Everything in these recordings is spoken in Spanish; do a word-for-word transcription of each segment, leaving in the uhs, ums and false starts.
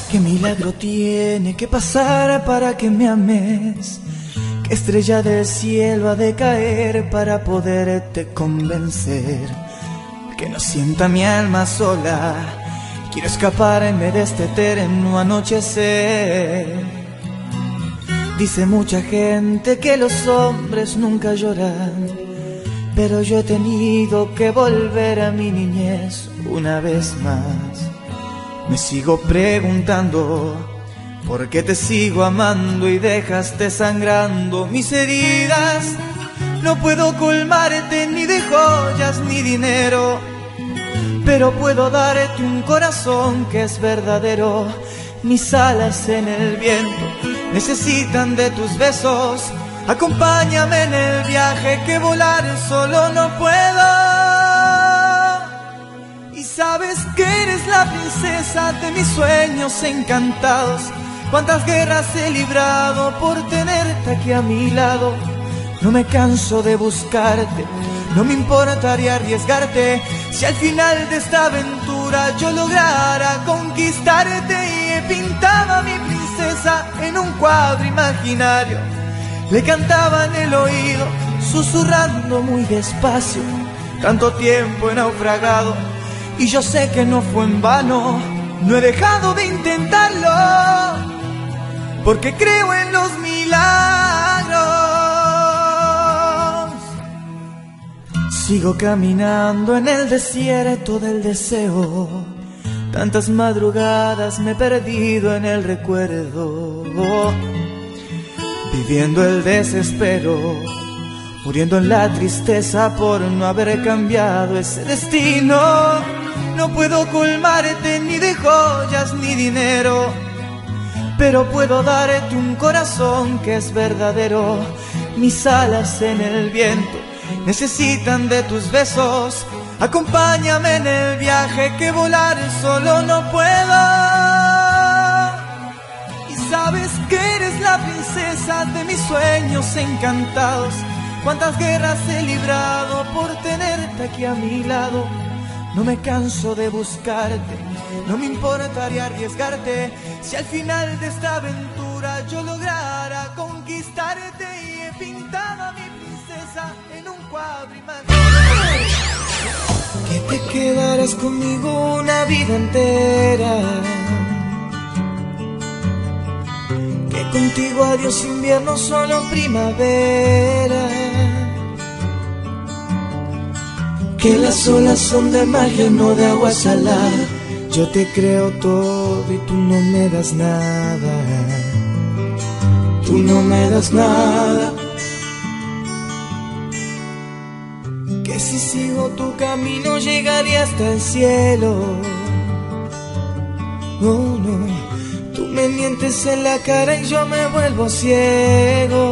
¿Qué milagro tiene que pasar para que me ames? ¿Qué estrella del cielo ha de caer para poderte convencer? Que no sienta mi alma sola, quiero escaparme de este eterno anochecer. Dice mucha gente que los hombres nunca lloran, pero yo he tenido que volver a mi niñez una vez más. Me sigo preguntando por qué te sigo amando y dejaste sangrando mis heridas. No puedo colmarte ni de joyas ni dinero, pero puedo darte un corazón que es verdadero. Mis alas en el viento necesitan de tus besos. Acompáñame en el viaje que volar solo no puedo. Y sabes que eres la princesa de mis sueños encantados. Cuántas guerras he librado por tenerte aquí a mi lado. No me canso de buscarte, no me importaría arriesgarte. Si al final de esta aventura yo lograra conquistarte. Y he pintado a mi princesa en un cuadro imaginario. Le cantaba en el oído, susurrando muy despacio. Tanto tiempo he naufragado y yo sé que no fue en vano. No he dejado de intentarlo, porque creo en los milagros. Sigo caminando en el desierto del deseo. Tantas madrugadas me he perdido en el recuerdo, viviendo el desespero, muriendo en la tristeza por no haber cambiado ese destino. No puedo colmarte ni de joyas ni dinero, pero puedo darte un corazón que es verdadero. Mis alas en el viento necesitan de tus besos. Acompáñame en el viaje que volar solo no puedo. Y sabes que eres la princesa de mis sueños encantados. Cuántas guerras he librado por tenerte aquí a mi lado. No me canso de buscarte, no me importaría arriesgarte. Si al final de esta aventura yo lograra conquistarte. Y he pintado a mi princesa en un cuadro imaginario. Que te quedarás conmigo una vida entera. Que contigo adiós invierno, solo primavera. Que las olas son de magia, no de agua salada. Yo te creo todo y tú no me das nada. Tú no me das nada. Que si sigo tu camino llegaré hasta el cielo. No, no, tú me mientes en la cara y yo me vuelvo ciego.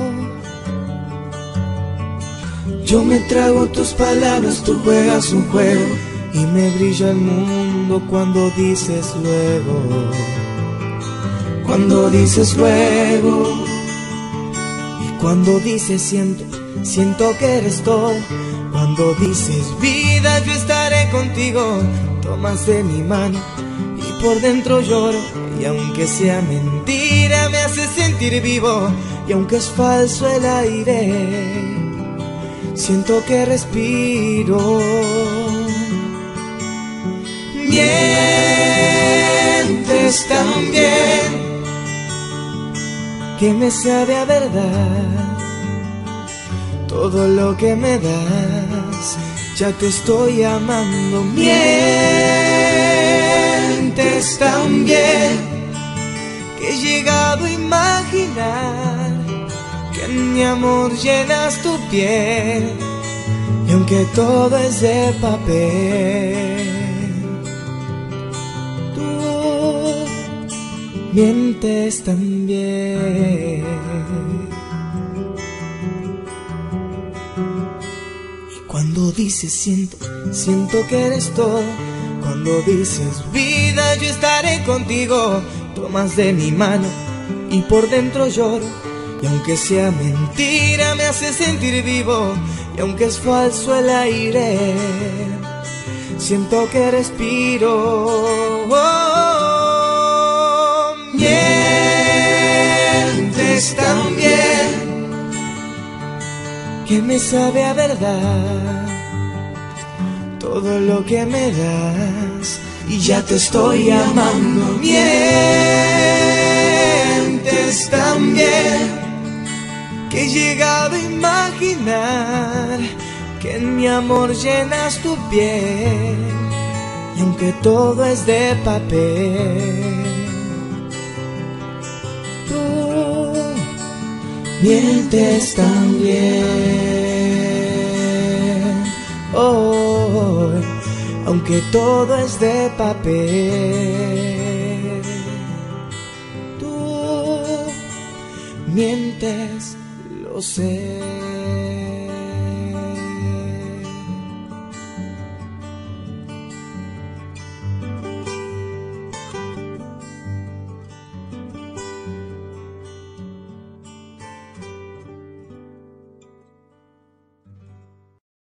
Yo me trago tus palabras, tú juegas un juego y me brilla el mundo cuando dices luego. Cuando dices luego. Y cuando dices siento, siento que eres todo. Cuando dices vida, yo estaré contigo. Tomas de mi mano y por dentro lloro. Y aunque sea mentira, me hace sentir vivo. Y aunque es falso el aire, siento que respiro. Mientes tan bien que me sabe a verdad. Todo lo que me das, ya te estoy amando. Mientes tan bien que he llegado a imaginar que en mi amor llenas tu piel. Y aunque todo es de papel, tú mientes también. Y cuando dices siento, siento que eres todo. Cuando dices vida, yo estaré contigo. Tomas de mi mano y por dentro lloro. Y aunque sea mentira, me hace sentir vivo. Y aunque es falso el aire, siento que respiro. Oh, oh, que me sabe a verdad todo lo que me das, y ya te estoy amando. Mientes también, que he llegado a imaginar que en mi amor llenas tu piel, y aunque todo es de papel, tú mientes también. Oh, aunque todo es de papel, tú mientes, lo sé.